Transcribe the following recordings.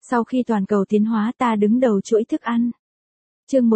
Sau khi toàn cầu tiến hóa ta đứng đầu chuỗi thức ăn. Chương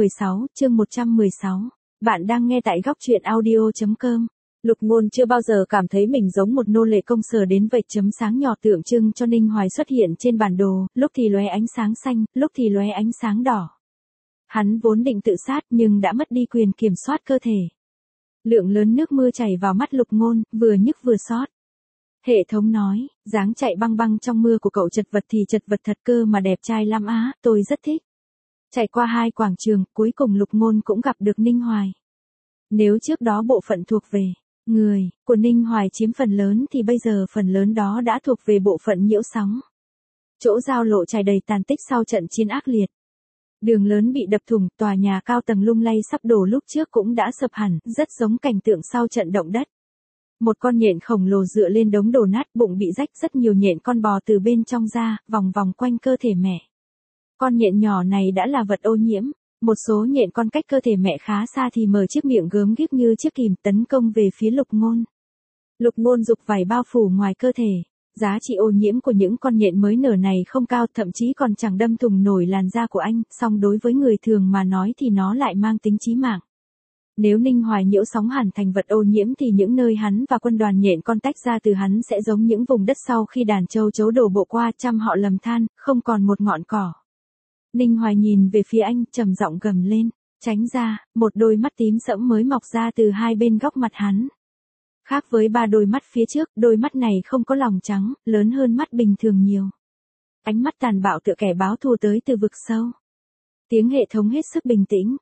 116. Bạn đang nghe tại góc truyện audio.com. Lục Ngôn chưa bao giờ cảm thấy mình giống một nô lệ công sở đến vạch chấm sáng nhỏ tượng trưng cho Ninh Hoài xuất hiện trên bản đồ, lúc thì lóe ánh sáng xanh, lúc thì lóe ánh sáng đỏ. Hắn vốn định tự sát nhưng đã mất đi quyền kiểm soát cơ thể. Lượng lớn nước mưa chảy vào mắt Lục Ngôn, vừa nhức vừa xót. Hệ thống nói, dáng chạy băng băng trong mưa của cậu chật vật thì chật vật thật cơ mà đẹp trai lắm á, tôi rất thích. Chạy qua 2 quảng trường, cuối cùng Lục Ngôn cũng gặp được Ninh Hoài. Nếu trước đó bộ phận thuộc về người của Ninh Hoài chiếm phần lớn thì bây giờ phần lớn đó đã thuộc về bộ phận nhiễu sóng. Chỗ giao lộ trải đầy tàn tích sau trận chiến ác liệt. Đường lớn bị đập thủng, tòa nhà cao tầng lung lay sắp đổ lúc trước cũng đã sập hẳn, rất giống cảnh tượng sau trận động đất. Một con nhện khổng lồ dựa lên đống đổ nát, bụng bị rách, rất nhiều nhện con bò từ bên trong ra, vòng vòng quanh cơ thể mẹ. Con nhện nhỏ này đã là vật ô nhiễm. Một số nhện con cách cơ thể mẹ khá xa thì mở chiếc miệng gớm ghiếc như chiếc kìm tấn công về phía Lục Ngôn. Lục Ngôn giục vải bao phủ ngoài cơ thể. Giá trị ô nhiễm của những con nhện mới nở này không cao, thậm chí còn chẳng đâm thủng nổi làn da của anh, song đối với người thường mà nói thì nó lại mang tính chí mạng. Nếu Ninh Hoài nhiễu sóng hẳn thành vật ô nhiễm thì những nơi hắn và quân đoàn nhện con tách ra từ hắn sẽ giống những vùng đất sau khi đàn châu chấu đổ bộ qua, trăm họ lầm than, không còn một ngọn cỏ. Ninh Hoài nhìn về phía anh, trầm giọng gầm lên, tránh ra, một đôi mắt tím sẫm mới mọc ra từ hai bên góc mặt hắn. Khác với 3 đôi mắt phía trước, đôi mắt này không có lòng trắng, lớn hơn mắt bình thường nhiều. Ánh mắt tàn bạo tựa kẻ báo thù tới từ vực sâu. Tiếng hệ thống hết sức bình tĩnh,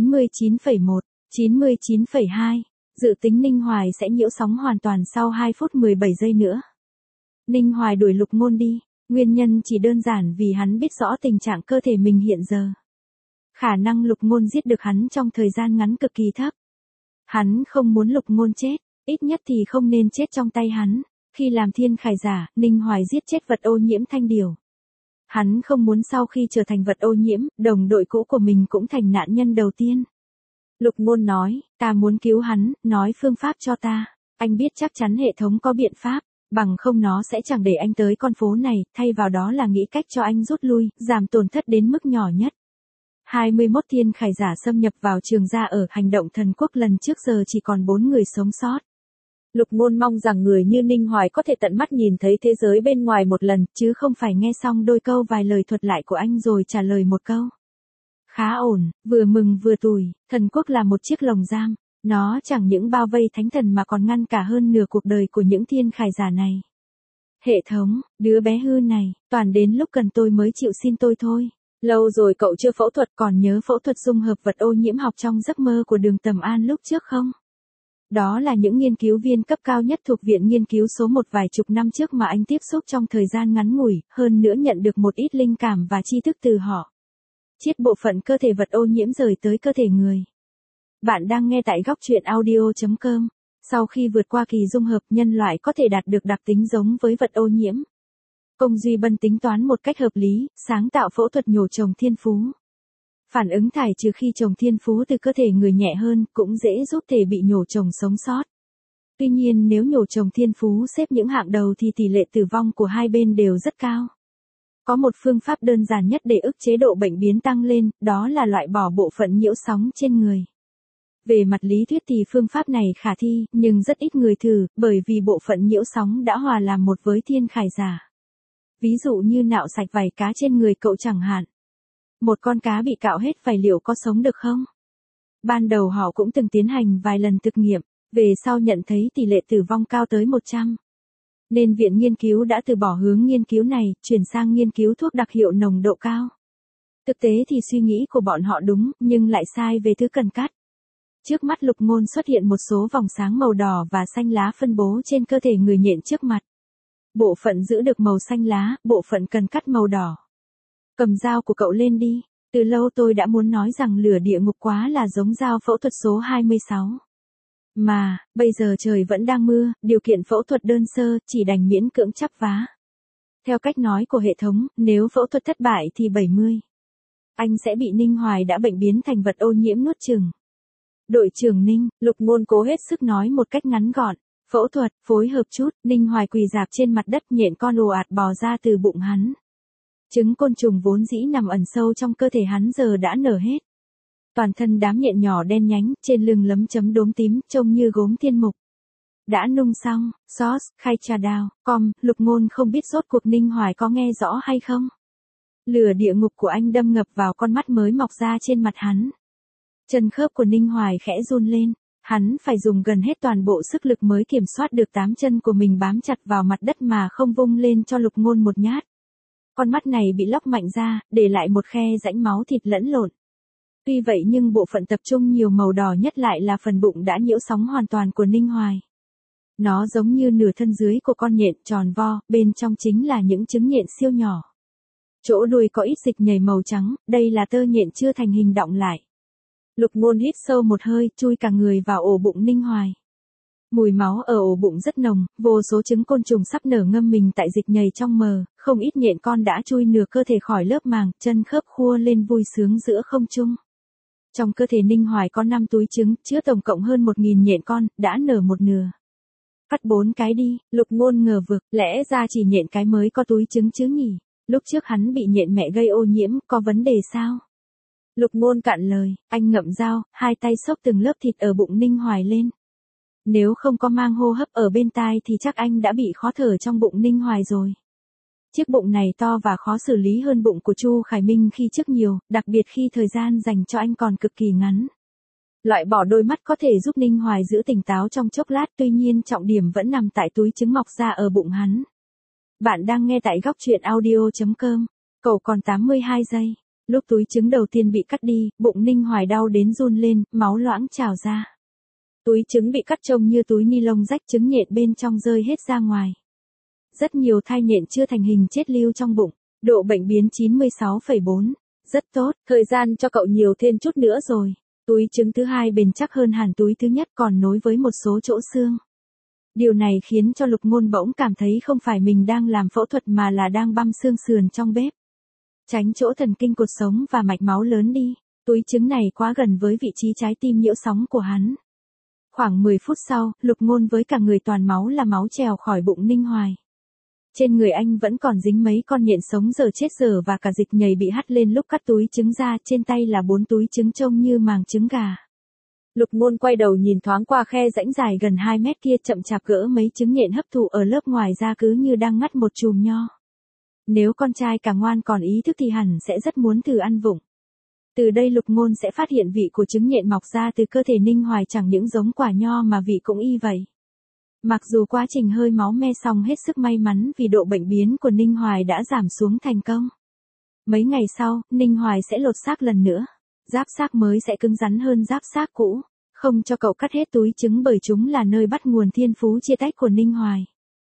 99,1, 99,2, dự tính Ninh Hoài sẽ nhiễu sóng hoàn toàn sau 2 phút 17 giây nữa. Ninh Hoài đuổi Lục Ngôn đi, nguyên nhân chỉ đơn giản vì hắn biết rõ tình trạng cơ thể mình hiện giờ. Khả năng Lục Ngôn giết được hắn trong thời gian ngắn cực kỳ thấp. Hắn không muốn Lục Ngôn chết, ít nhất thì không nên chết trong tay hắn. Khi làm thiên khải giả, Ninh Hoài giết chết vật ô nhiễm Thanh Điều. Hắn không muốn sau khi trở thành vật ô nhiễm, đồng đội cũ của mình cũng thành nạn nhân đầu tiên. Lục Ngôn nói, ta muốn cứu hắn, nói phương pháp cho ta. Anh biết chắc chắn hệ thống có biện pháp, bằng không nó sẽ chẳng để anh tới con phố này, thay vào đó là nghĩ cách cho anh rút lui, giảm tổn thất đến mức nhỏ nhất. 21 thiên khải giả xâm nhập vào trường gia ở hành động thần quốc lần trước, giờ chỉ còn 4 người sống sót. Lục Ngôn mong rằng người như Ninh Hoài có thể tận mắt nhìn thấy thế giới bên ngoài một lần, chứ không phải nghe xong đôi câu vài lời thuật lại của anh rồi trả lời một câu. Khá ổn, vừa mừng vừa tủi, thần quốc là một chiếc lồng giam. Nó chẳng những bao vây thánh thần mà còn ngăn cả hơn nửa cuộc đời của những thiên khải giả này. Hệ thống, đứa bé hư này, toàn đến lúc cần tôi mới chịu xin tôi thôi. Lâu rồi cậu chưa phẫu thuật, còn nhớ phẫu thuật dung hợp vật ô nhiễm học trong giấc mơ của Đường Tầm An lúc trước không? Đó là những nghiên cứu viên cấp cao nhất thuộc viện nghiên cứu số 1 vài chục năm trước mà anh tiếp xúc trong thời gian ngắn ngủi, hơn nữa nhận được một ít linh cảm và tri thức từ họ. Chiết bộ phận cơ thể vật ô nhiễm rời tới cơ thể người. Bạn đang nghe tại góc truyện audio.com. Sau khi vượt qua kỳ dung hợp, nhân loại có thể đạt được đặc tính giống với vật ô nhiễm. Công Duy Bân tính toán một cách hợp lý, sáng tạo phẫu thuật nhổ trồng thiên phú. Phản ứng thải trừ khi trồng thiên phú từ cơ thể người nhẹ hơn, cũng dễ giúp thể bị nhổ trồng sống sót. Tuy nhiên nếu nhổ trồng thiên phú xếp những hạng đầu thì tỷ lệ tử vong của hai bên đều rất cao. Có một phương pháp đơn giản nhất để ức chế độ bệnh biến tăng lên, đó là loại bỏ bộ phận nhiễu sóng trên người. Về mặt lý thuyết thì phương pháp này khả thi, nhưng rất ít người thử, bởi vì bộ phận nhiễu sóng đã hòa làm một với thiên khải giả. Ví dụ như nạo sạch vảy cá trên người cậu chẳng hạn. Một con cá bị cạo hết vảy liệu có sống được không? Ban đầu họ cũng từng tiến hành vài lần thực nghiệm, về sau nhận thấy tỷ lệ tử vong cao tới 100. Nên viện nghiên cứu đã từ bỏ hướng nghiên cứu này, chuyển sang nghiên cứu thuốc đặc hiệu nồng độ cao. Thực tế thì suy nghĩ của bọn họ đúng, nhưng lại sai về thứ cần cắt. Trước mắt Lục Ngôn xuất hiện một số vòng sáng màu đỏ và xanh lá phân bố trên cơ thể người nhện trước mặt. Bộ phận giữ được màu xanh lá, bộ phận cần cắt màu đỏ. Cầm dao của cậu lên đi. Từ lâu tôi đã muốn nói rằng lửa địa ngục quá là giống dao phẫu thuật số 26. Mà, bây giờ trời vẫn đang mưa, điều kiện phẫu thuật đơn sơ, chỉ đành miễn cưỡng chắp vá. Theo cách nói của hệ thống, nếu phẫu thuật thất bại thì 70. Anh sẽ bị Ninh Hoài đã bệnh biến thành vật ô nhiễm nuốt chửng. Đội trưởng Ninh, Lục Ngôn cố hết sức nói một cách ngắn gọn. Phẫu thuật, phối hợp chút, Ninh Hoài quỳ rạp trên mặt đất, nhện con ồ ạt bò ra từ bụng hắn. Trứng côn trùng vốn dĩ nằm ẩn sâu trong cơ thể hắn giờ đã nở hết. Toàn thân đám nhện nhỏ đen nhánh, trên lưng lấm chấm đốm tím, trông như gốm thiên mục. Đã nung xong, sauce, khay trà đào, Lục Ngôn không biết rốt cuộc Ninh Hoài có nghe rõ hay không. Lửa địa ngục của anh đâm ngập vào con mắt mới mọc ra trên mặt hắn. Chân khớp của Ninh Hoài khẽ run lên, hắn phải dùng gần hết toàn bộ sức lực mới kiểm soát được 8 chân của mình bám chặt vào mặt đất mà không vung lên cho Lục Ngôn một nhát. Con mắt này bị lóc mạnh ra, để lại một khe rãnh máu thịt lẫn lộn. Tuy vậy nhưng bộ phận tập trung nhiều màu đỏ nhất lại là phần bụng đã nhiễu sóng hoàn toàn của Ninh Hoài. Nó giống như nửa thân dưới của con nhện tròn vo, bên trong chính là những trứng nhện siêu nhỏ. Chỗ đuôi có ít dịch nhầy màu trắng, đây là tơ nhện chưa thành hình đọng lại. Lục Ngôn hít sâu một hơi, chui cả người vào ổ bụng Ninh Hoài. Mùi máu ở ổ bụng rất nồng, vô số trứng côn trùng sắp nở ngâm mình tại dịch nhầy trong mờ, không ít nhện con đã chui nửa cơ thể khỏi lớp màng, chân khớp khua lên vui sướng giữa không trung. Trong cơ thể Ninh Hoài có 5 túi trứng, chứa tổng cộng hơn 1.000 nhện con, đã nở một nửa. Cắt 4 cái đi, Lục Ngôn ngờ vực, lẽ ra chỉ nhện cái mới có túi trứng chứ nhỉ? Lúc trước hắn bị nhện mẹ gây ô nhiễm, có vấn đề sao? Lục Ngôn cạn lời, anh ngậm dao, hai tay xốc từng lớp thịt ở bụng Ninh Hoài lên. Nếu không có mang hô hấp ở bên tai thì chắc anh đã bị khó thở trong bụng Ninh Hoài rồi. Chiếc bụng này to và khó xử lý hơn bụng của Chu Khải Minh khi trước nhiều, đặc biệt khi thời gian dành cho anh còn cực kỳ ngắn. Loại bỏ đôi mắt có thể giúp Ninh Hoài giữ tỉnh táo trong chốc lát, tuy nhiên trọng điểm vẫn nằm tại túi trứng mọc ra ở bụng hắn. Bạn đang nghe tại góc truyện audio.com. Cậu còn 82 giây. Lúc túi trứng đầu tiên bị cắt đi, bụng Ninh Hoài đau đến run lên, máu loãng trào ra. Túi trứng bị cắt trông như túi ni lông rách, trứng nhện bên trong rơi hết ra ngoài. Rất nhiều thai nhện chưa thành hình chết lưu trong bụng, độ bệnh biến 96,4. Rất tốt, thời gian cho cậu nhiều thêm chút nữa rồi. Túi trứng thứ hai bền chắc hơn hẳn túi thứ nhất, còn nối với một số chỗ xương. Điều này khiến cho Lục Ngôn bỗng cảm thấy không phải mình đang làm phẫu thuật mà là đang băm xương sườn trong bếp. Tránh chỗ thần kinh cột sống và mạch máu lớn đi, túi trứng này quá gần với vị trí trái tim nhiễu sóng của hắn. Khoảng 10 phút sau, Lục Ngôn với cả người toàn máu là máu trèo khỏi bụng Ninh Hoài. Trên người anh vẫn còn dính mấy con nhện sống giờ chết dở và cả dịch nhầy bị hắt lên lúc cắt túi trứng ra, trên tay là 4 túi trứng trông như màng trứng gà. Lục Ngôn quay đầu nhìn thoáng qua khe rãnh dài gần 2 mét kia, chậm chạp gỡ mấy trứng nhện hấp thụ ở lớp ngoài ra, cứ như đang ngắt một chùm nho. Nếu con trai cả ngoan còn ý thức thì hẳn sẽ rất muốn thử ăn vụng. Từ đây Lục Ngôn sẽ phát hiện vị của trứng nhện mọc ra từ cơ thể Ninh Hoài chẳng những giống quả nho mà vị cũng y vậy. Mặc dù quá trình hơi máu me xong hết sức may mắn vì độ bệnh biến của Ninh Hoài đã giảm xuống thành công. Mấy ngày sau, Ninh Hoài sẽ lột xác lần nữa. Giáp xác mới sẽ cứng rắn hơn giáp xác cũ. Không cho cậu cắt hết túi trứng bởi chúng là nơi bắt nguồn thiên phú chia tách của Ninh Hoài.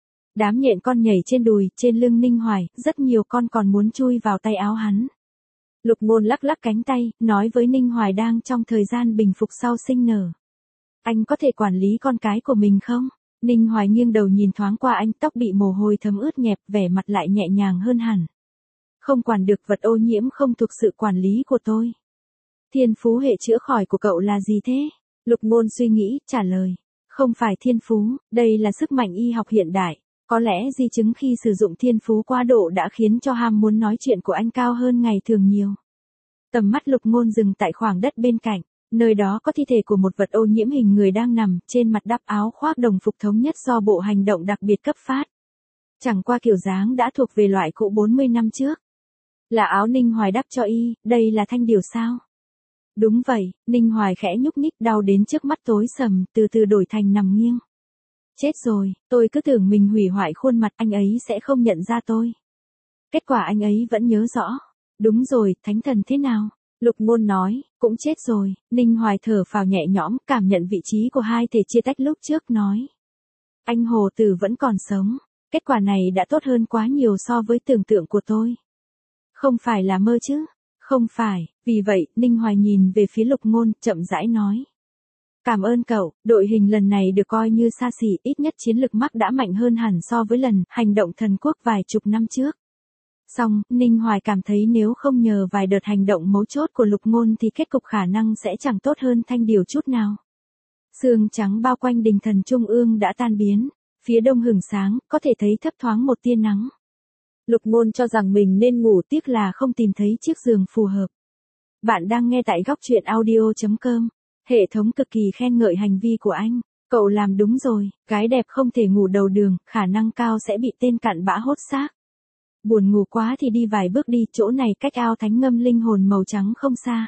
Đám nhện con nhảy trên đùi, trên lưng Ninh Hoài, rất nhiều con còn muốn chui vào tay áo hắn. Lục Ngôn lắc lắc cánh tay, nói với Ninh Hoài đang trong thời gian bình phục sau sinh nở. Anh có thể quản lý con cái của mình không? Ninh Hoài nghiêng đầu nhìn thoáng qua anh, tóc bị mồ hôi thấm ướt nhẹp, vẻ mặt lại nhẹ nhàng hơn hẳn. Không quản được vật ô nhiễm không thuộc sự quản lý của tôi. Thiên phú hệ chữa khỏi của cậu là gì thế? Lục Ngôn suy nghĩ, trả lời. Không phải thiên phú, đây là sức mạnh y học hiện đại. Có lẽ di chứng khi sử dụng thiên phú quá độ đã khiến cho ham muốn nói chuyện của anh cao hơn ngày thường nhiều. Tầm mắt Lục Ngôn dừng tại khoảng đất bên cạnh. Nơi đó có thi thể của một vật ô nhiễm hình người đang nằm, trên mặt đắp áo khoác đồng phục thống nhất do Bộ Hành động đặc biệt cấp phát. Chẳng qua kiểu dáng đã thuộc về loại cũ 40 năm trước. Là áo Ninh Hoài đắp cho y, đây là thanh điều sao? Đúng vậy, Ninh Hoài khẽ nhúc nhích, đau đến trước mắt tối sầm, từ từ đổi thành nằm nghiêng. Chết rồi, tôi cứ tưởng mình hủy hoại khuôn mặt, anh ấy sẽ không nhận ra tôi. Kết quả anh ấy vẫn nhớ rõ. Đúng rồi, thánh thần thế nào? Lục Ngôn nói, cũng chết rồi. Ninh Hoài thở phào nhẹ nhõm, cảm nhận vị trí của hai thể chia tách lúc trước, nói. Anh Hồ Tử vẫn còn sống. Kết quả này đã tốt hơn quá nhiều so với tưởng tượng của tôi. Không phải là mơ chứ? Không phải, vì vậy, Ninh Hoài nhìn về phía Lục Ngôn, chậm rãi nói. Cảm ơn cậu, đội hình lần này được coi như xa xỉ, ít nhất chiến lực Mark đã mạnh hơn hẳn so với lần hành động thần quốc vài chục năm trước. Song, Ninh Hoài cảm thấy nếu không nhờ vài đợt hành động mấu chốt của Lục Ngôn thì kết cục khả năng sẽ chẳng tốt hơn thanh điều chút nào. Sương trắng bao quanh đình thần trung ương đã tan biến, phía đông hửng sáng, có thể thấy thấp thoáng một tia nắng. Lục Ngôn cho rằng mình nên ngủ, tiếc là không tìm thấy chiếc giường phù hợp. Bạn đang nghe tại góc truyện audio.com. Hệ thống cực kỳ khen ngợi hành vi của anh. Cậu làm đúng rồi, gái đẹp không thể ngủ đầu đường, khả năng cao sẽ bị tên cặn bã hốt xác. Buồn ngủ quá thì đi vài bước đi, chỗ này cách ao thánh ngâm linh hồn màu trắng không xa.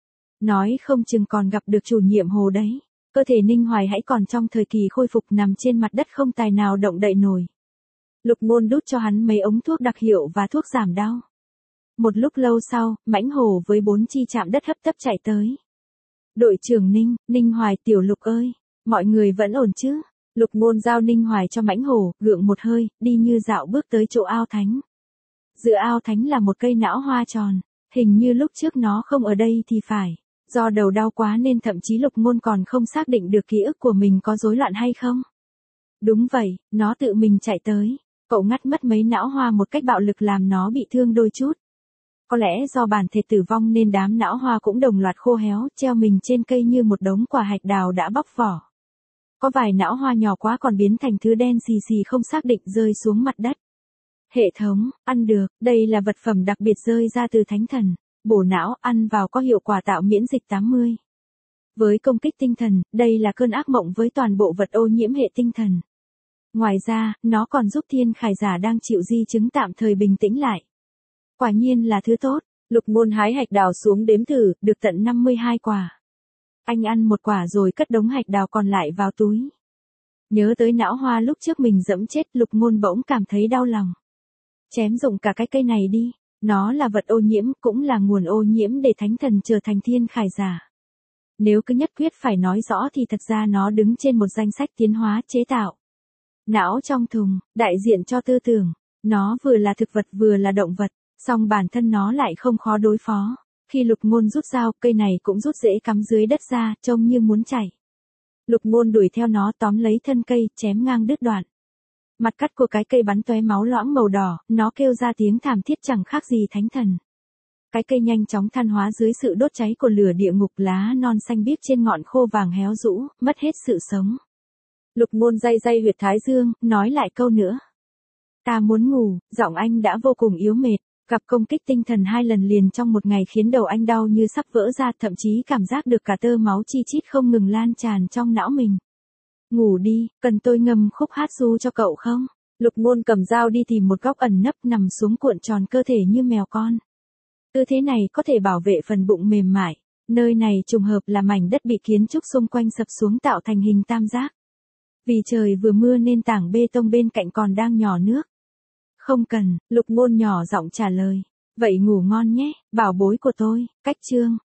Nói không chừng còn gặp được chủ nhiệm hồ đấy. Cơ thể Ninh Hoài hãy còn trong thời kỳ khôi phục, nằm trên mặt đất không tài nào động đậy nổi. Lục Ngôn đút cho hắn mấy ống thuốc đặc hiệu và thuốc giảm đau. Một lúc lâu sau, Mãnh Hổ với 4 chi chạm đất hấp tấp chạy tới. Đội trưởng Ninh, Ninh Hoài, tiểu Lục ơi, mọi người vẫn ổn chứ? Lục Ngôn giao Ninh Hoài cho Mãnh Hổ, gượng một hơi, đi như dạo bước tới chỗ ao thánh. Giữa ao thánh là một cây não hoa tròn, hình như lúc trước nó không ở đây thì phải. Do đầu đau quá nên thậm chí Lục Ngôn còn không xác định được ký ức của mình có rối loạn hay không. Đúng vậy, nó tự mình chạy tới. Cậu ngắt mất mấy não hoa một cách bạo lực làm nó bị thương đôi chút. Có lẽ do bản thể tử vong nên đám não hoa cũng đồng loạt khô héo, treo mình trên cây như một đống quả hạch đào đã bóc vỏ. Có vài não hoa nhỏ quá còn biến thành thứ đen xì xì không xác định rơi xuống mặt đất. Hệ thống, ăn được, đây là vật phẩm đặc biệt rơi ra từ thánh thần. Bổ não, ăn vào có hiệu quả tạo miễn dịch 80. Với công kích tinh thần, đây là cơn ác mộng với toàn bộ vật ô nhiễm hệ tinh thần. Ngoài ra, nó còn giúp thiên khải giả đang chịu di chứng tạm thời bình tĩnh lại. Quả nhiên là thứ tốt. Lục Ngôn hái hạch đào xuống đếm thử, được tận 52 quả. Anh ăn một quả rồi cất đống hạch đào còn lại vào túi. Nhớ tới não hoa lúc trước mình dẫm chết, Lục Ngôn bỗng cảm thấy đau lòng. Chém dụng cả cái cây này đi. Nó là vật ô nhiễm, cũng là nguồn ô nhiễm để thánh thần trở thành thiên khải giả. Nếu cứ nhất quyết phải nói rõ thì thật ra nó đứng trên một danh sách tiến hóa chế tạo. Não trong thùng, đại diện cho tư tưởng. Nó vừa là thực vật vừa là động vật, song bản thân nó lại không khó đối phó. Khi Lục Ngôn rút dao, cây này cũng rút rễ cắm dưới đất ra, trông như muốn chảy. Lục Ngôn đuổi theo nó tóm lấy thân cây, chém ngang đứt đoạn. Mặt cắt của cái cây bắn tóe máu loãng màu đỏ, nó kêu ra tiếng thảm thiết chẳng khác gì thánh thần. Cái cây nhanh chóng than hóa dưới sự đốt cháy của lửa địa ngục, lá non xanh biếc trên ngọn khô vàng héo rũ, mất hết sự sống. Lục Ngôn day day huyệt thái dương, nói lại câu nữa. Ta muốn ngủ, giọng anh đã vô cùng yếu mệt, gặp công kích tinh thần 2 lần liền trong một ngày khiến đầu anh đau như sắp vỡ ra, thậm chí cảm giác được cả tơ máu chi chít không ngừng lan tràn trong não mình. Ngủ đi, cần tôi ngâm khúc hát ru cho cậu không? Lục Ngôn cầm dao đi tìm một góc ẩn nấp, nằm xuống cuộn tròn cơ thể như mèo con. Tư thế này có thể bảo vệ phần bụng mềm mại. Nơi này trùng hợp là mảnh đất bị kiến trúc xung quanh sập xuống tạo thành hình tam giác. Vì trời vừa mưa nên tảng bê tông bên cạnh còn đang nhỏ nước. Không cần, Lục Ngôn nhỏ giọng trả lời. Vậy ngủ ngon nhé, bảo bối của tôi. Cách chương.